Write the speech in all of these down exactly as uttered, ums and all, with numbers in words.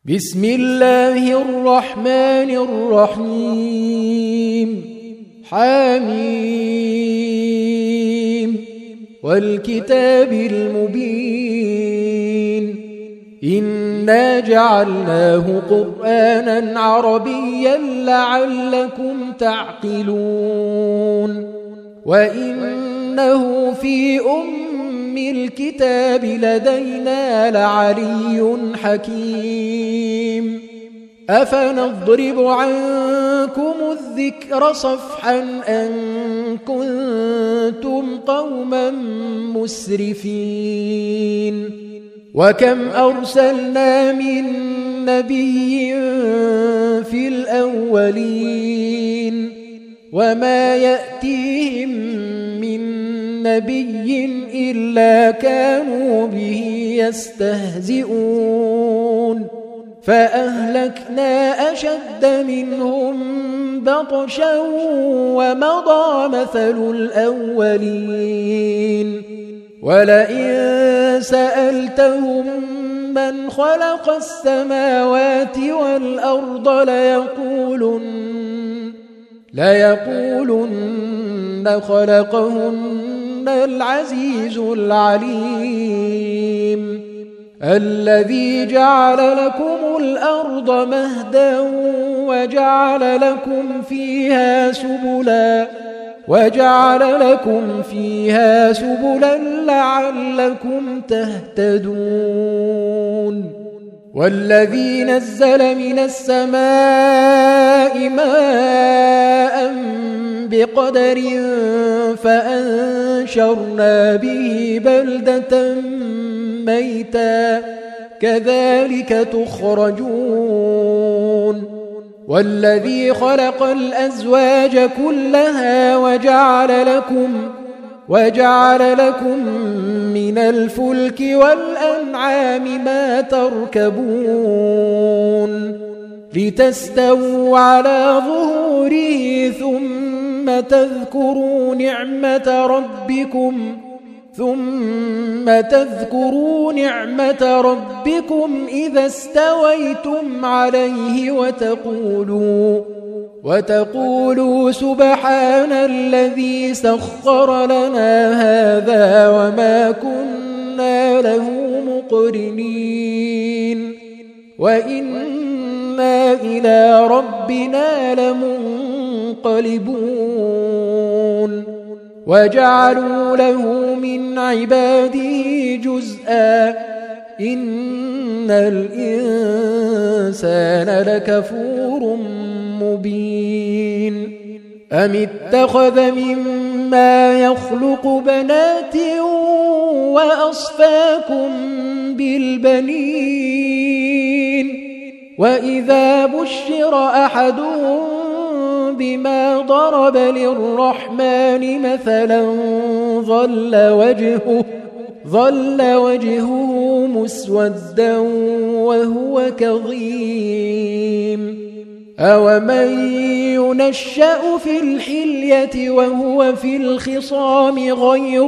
بسم الله الرحمن الرحيم حميم والكتاب المبين إنا جعلناه قرآنا عربيا لعلكم تعقلون وإنه في أم الكتاب لدينا لعلي حكيم أفنضرب عنكم الذكر صفحا أن كنتم قوما مسرفين وكم أرسلنا من نبي في الأولين وما يأتيهم من نبي إلا كانوا به يستهزئون فأهلكنا أشد منهم بطشا ومضى مثل الأولين ولئن سألتهم من خلق السماوات والأرض ليقولن ليقولن خلقهن العزيز العليم الذي جعل لكم الأرض مهدا وجعل لكم فيها سبلا وجعل لكم فيها سبلا لعلكم تهتدون والذي نزل من السماء ماء بقدر فأنشرنا به بلدة ميتا كذلك تخرجون والذي خلق الأزواج كلها وجعل لكم وجعل لكم من الفلك والأنعام ما تركبون لتستووا على ظهوره ثم تذكروا نعمة ربكم ثم تذكروا نعمة ربكم إذا استويتم عليه وتقولوا وتقولوا سبحان الذي سخر لنا هذا وما كنا له مقرنين وإنا إلى ربنا لمنقلبون وجعلوا له من عباده جزءا إن الإنسان لكفور مبين أم اتخذ مما يخلق بنات وأصفاكم بالبنين وإذا بشر أحدهم بما ضرب للرحمن مثلا ظل وجهه ظل وجهه مسودا وهو كظيم أومن ينشأ في الحلية وهو في الخصام غير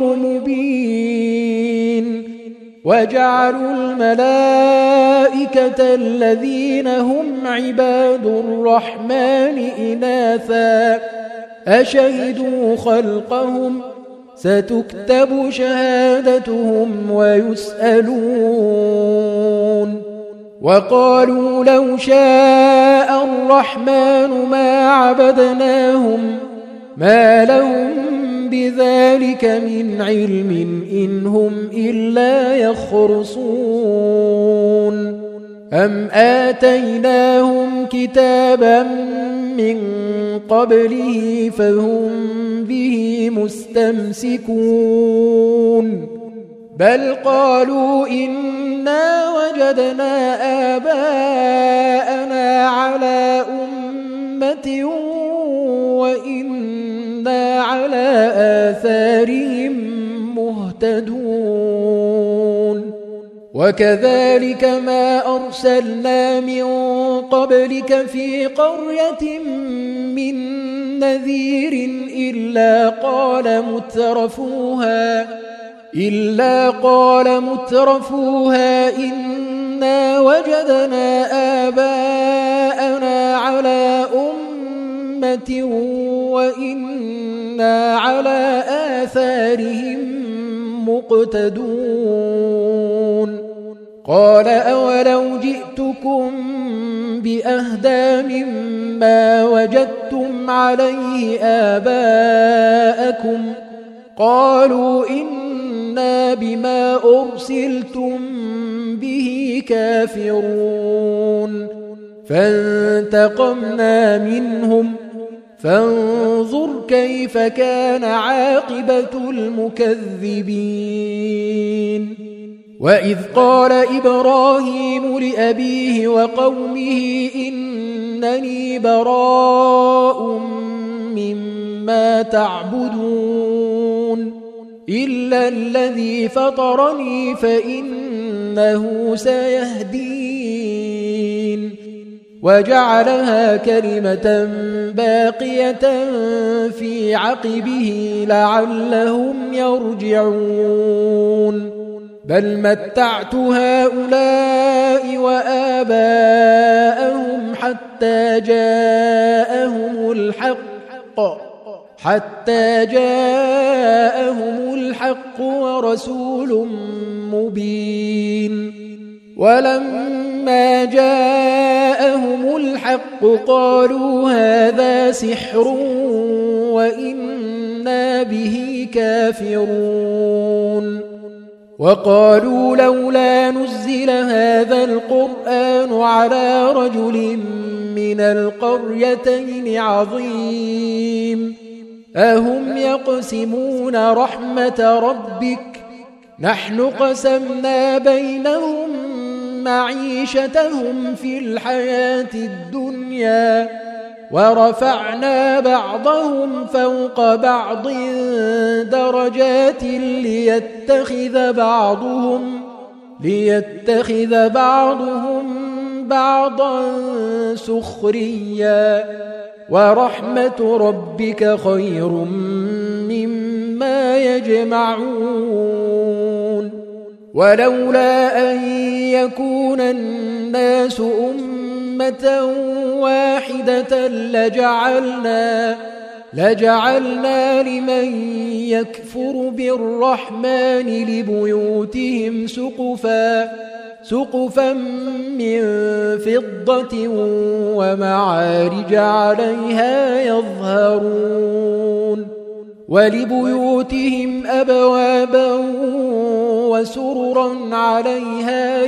مبين وجعلوا الملائكة الذين هم عباد الرحمن إناثا أشهدوا خلقهم ستكتب شهادتهم ويسألون وقالوا لو شاء الرحمن ما عبدناهم ما لهم بذلك من علم إن هم إلا يخرصون أم آتيناهم كتابا من قبله فهم به مستمسكون بل قالوا إنا وجدنا آباءنا على أمة وإنا على آثارهم مهتدون وكذلك ما أرسلنا من قبلك في قرية من نذير إلا قال مترفوها إلا قال مترفوها إنا إنا وجدنا آباءنا على أمة وإنا على آثارهم مقتدون قال أولو جئتكم بأهدى مما وجدتم عليه آباءكم قالوا إنا بما أرسلتم به كافرون فانتقمنا منهم فانظر كيف كان عاقبة المكذبين وإذ قال إبراهيم لأبيه وقومه إنني براء مما تعبدون إلا الذي فطرني فإنه سيهدين وجعلها كلمة باقية في عقبه لعلهم يرجعون بل متعت هؤلاء وآباءهم حتى جاءهم الحق حتى جاءهم الحق ورسول مبين ولما جاءهم الحق قالوا هذا سحر وإنا به كافرون وقالوا لولا نزل هذا القرآن على رجل من القريتين عظيم أهم يقسمون رحمة ربك نحن قسمنا بينهم معيشتهم في الحياة الدنيا ورفعنا بعضهم فوق بعض درجات ليتخذ بعضهم ليتخذ بعضهم بعضا سخريا ورحمة ربك خير مما يجمعون ولولا أن يكون الناس أمة واحدة لجعلنا لجعلنا لمن يكفر بالرحمن لبيوتهم سقفا سقفا من فضة ومعارج عليها يظهرون ولبيوتهم أبوابا وسررا عليها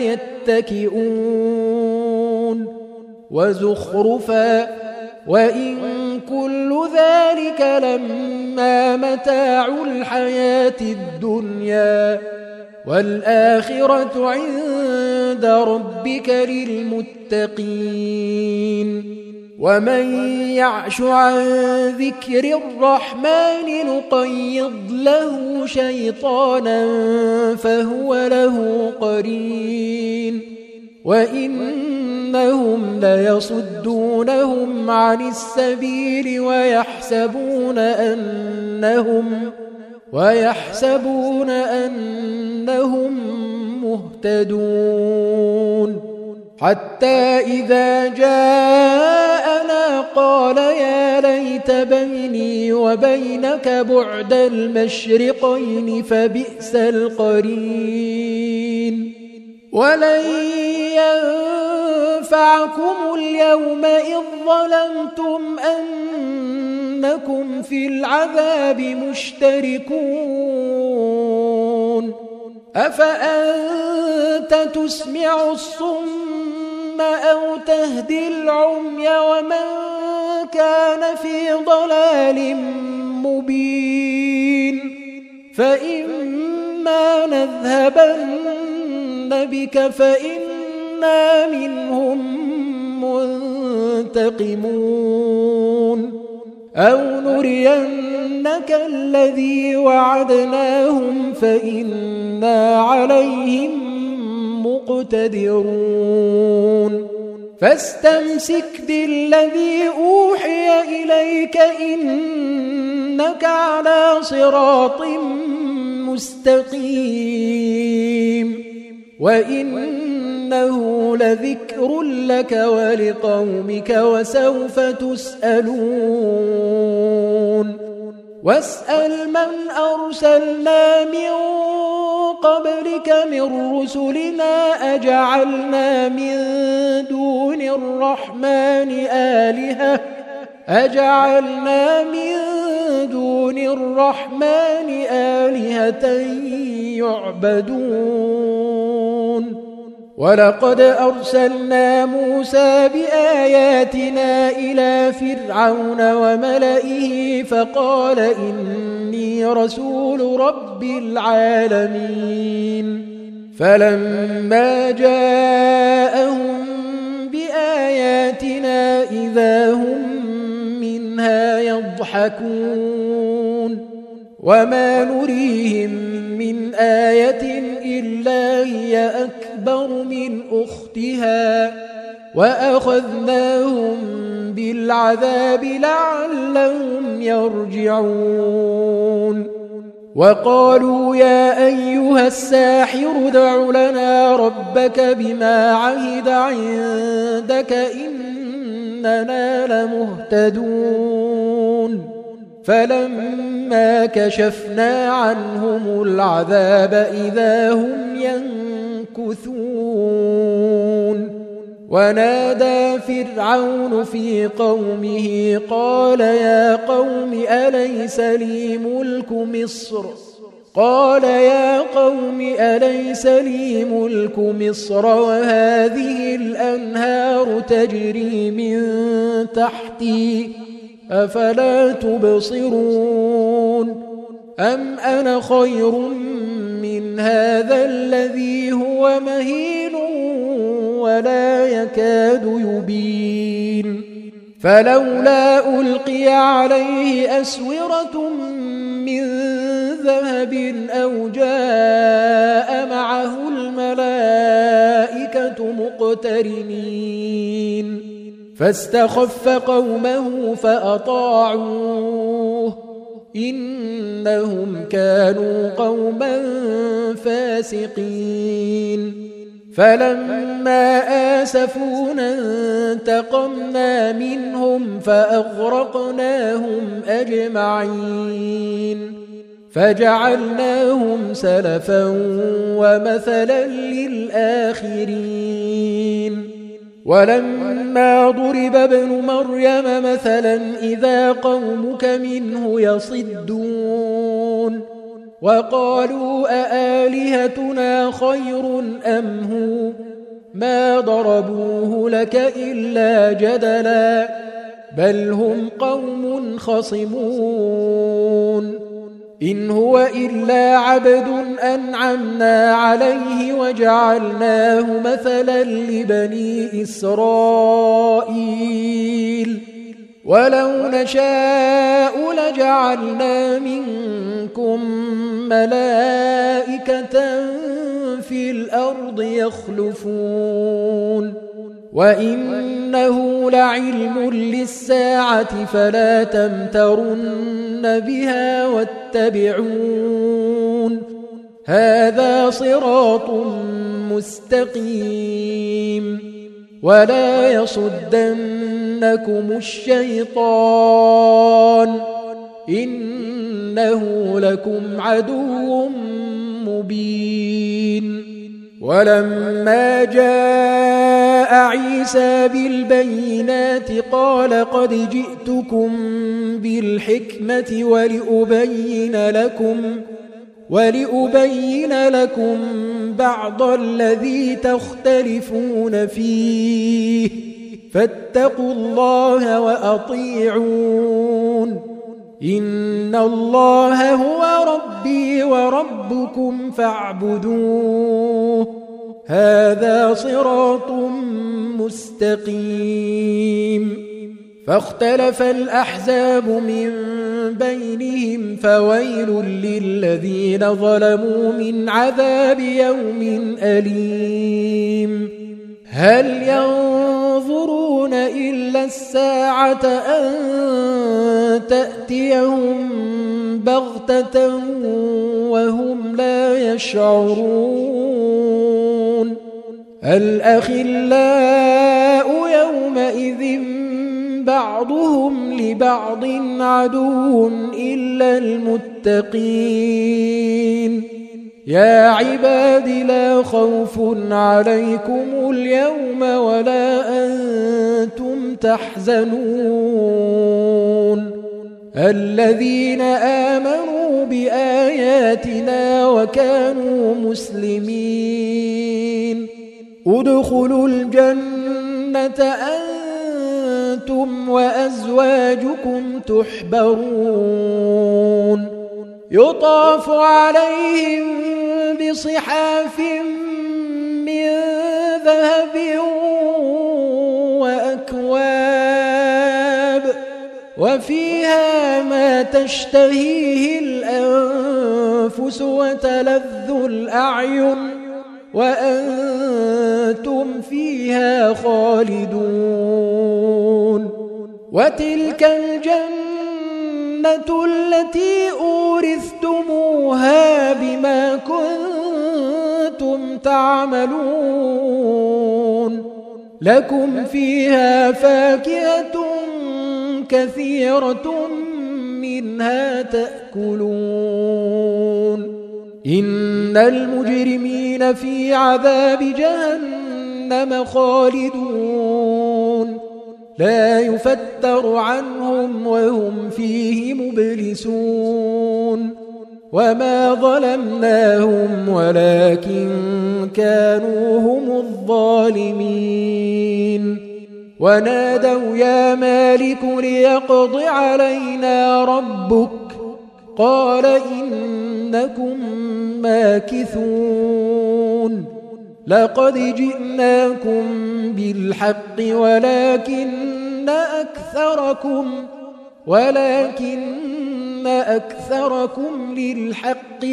يتكئون وزخرفا وإن كل ذلك لما متاع الحياة الدنيا والآخرة عند ربك للمتقين ومن يعش عن ذكر الرحمن نقيض له شيطانا فهو له قرين وإنهم ليصدونهم عن السبيل ويحسبون أنهم ويحسبون أنهم مهتدون حتى إذا جاءنا قال يا ليت بيني وبينك بعد المشرقين فبئس القرين ولن ينفعكم اليوم إذ ظلمتم أنكم في العذاب مشتركون أفأنت تسمع الصم أو تهدي العمي ومن كان في ضلال مبين فإما نذهبن بك فإنا منهم منتقمون أو نرينك الذي وعدناهم فإنا عليهم مقتدرون فاستمسك بالذي أوحي إليك إنك على صراط مستقيم وإن وإنه لذكر لك ولقومك وسوف تسألون واسأل من أرسلنا من قبلك من رسلنا أجعلنا من دون الرحمن آلهة أجعلنا من دون الرحمن آلهة يعبدون ولقد أرسلنا موسى بآياتنا إلى فرعون وملئه فقال إني رسول رب العالمين فلما جاءهم بآياتنا إذا هم منها يضحكون وما نريهم من آية إلا هي أكبر من أختها وأخذناهم بالعذاب لعلهم يرجعون وقالوا يا أيها الساحر ادع لنا ربك بما عهد عندك إننا لمهتدون فلما كشفنا عنهم العذاب إذا هم ينكثون ونادى فرعون في قومه قال يا قوم أليس لي ملك مصر قال يا قوم أليس لي ملك مصر وهذه الأنهار تجري من تحتي أفلا تبصرون أم أنا خير من هذا الذي هو مهين ولا يكاد يبين فلولا ألقي عليه أسورة من ذهب أو جاء معه الملائكة مقترنين فاستخف قومه فأطاعوه إنهم كانوا قوما فاسقين فلما آسفونا انتقمنا منهم فأغرقناهم أجمعين فجعلناهم سلفا ومثلا للآخرين ولما ضرب ابن مريم مثلا إذا قومك منه يصدون وقالوا أآلهتنا خير أم هو ما ضربوه لك إلا جدلا بل هم قوم خصمون إن هو إلا عبد أنعمنا عليه وجعلناه مثلا لبني إسرائيل ولو نشاء لجعلنا منكم ملائكة في الأرض يخلفون وإنه لعلم للساعة فلا تمترن بها واتبعون هذا صراط مستقيم ولا يصدنكم الشيطان إنه لكم عدو مبين ولما جاء عيسى بالبينات قال قد جئتكم بالحكمة ولأبين لكم ولأبين لكم بعض الذي تختلفون فيه فاتقوا الله وأطيعون إن الله هو ربي وربكم فاعبدوه هذا صراط مستقيم فاختلف الأحزاب من بينهم فويل للذين ظلموا من عذاب يوم أليم هل ينظرون إلا الساعة أن تأتيهم بغتة وهم لا يشعرون الأخلاء يومئذ بعضهم لبعض عدو إلا المتقين يا عباد لا خوف عليكم اليوم ولا أنتم تحزنون الذين آمنوا بآياتنا وكانوا مسلمين ادخلوا الجنة أنتم وأزواجكم تحبرون يطاف عليهم بصحاف من ذهب وأكواب وفيها ما تشتهيه الأنفس وتلذ الأعين وأنتم فيها خالدون وتلك الجنة التي أورثتموها بما كنتم تعملون لكم فيها فاكهة كثيرة منها تأكلون إن المجرمين في عذاب جهنم خالدون لا يفتر عنهم وهم فيه مبلسون وما ظلمناهم ولكن كانوا هم الظالمين ونادوا يا مالك ليقض علينا ربك قال إنكم ماكثون لقد جئناكم بالحق ولكن أكثركم ولكن أكثركم للحق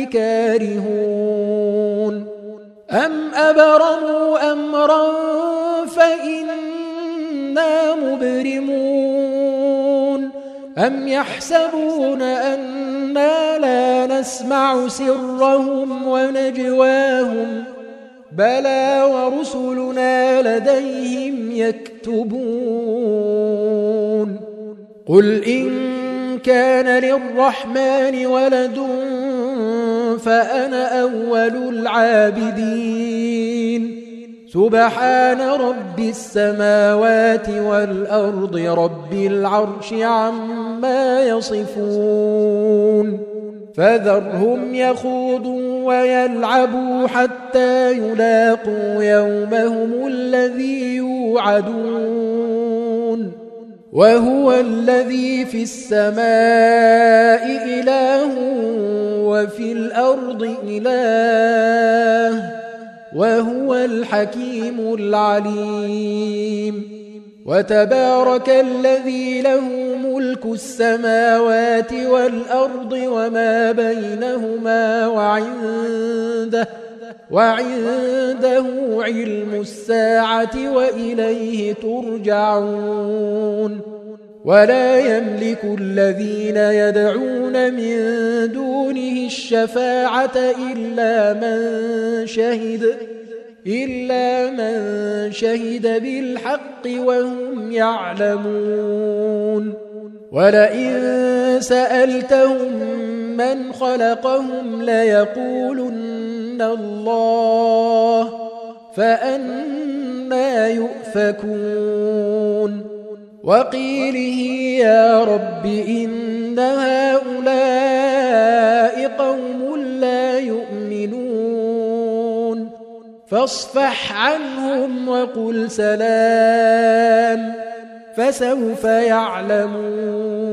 كارهون أم أبرموا أمرا فإنا مبرمون أم يحسبون أنا لا نسمع سرهم ونجواهم بلى ورسلنا لديهم يكتبون قل إن كان للرحمن ولد فأنا أول العابدين سبحان رب السماوات والأرض رب العرش عما يصفون فذرهم يخوضوا ويلعبوا حتى يلاقوا يومهم الذي يوعدون وهو الذي في السماء إله وفي الأرض إله وهو الحكيم العليم وتبارك الذي له ملك السماوات والأرض وما بينهما وعنده وعنده علم الساعة وإليه ترجعون ولا يملك الذين يدعون من دونه الشفاعة إلا من شهد إلا من شهد بالحق وهم يعلمون ولئن سألتهم من خلقهم ليقولن الله فأنى يؤفكون وقيله يا رب إن هؤلاء قوم لا يؤمنون فاصفح عنهم وقل سلام فسوف يعلمون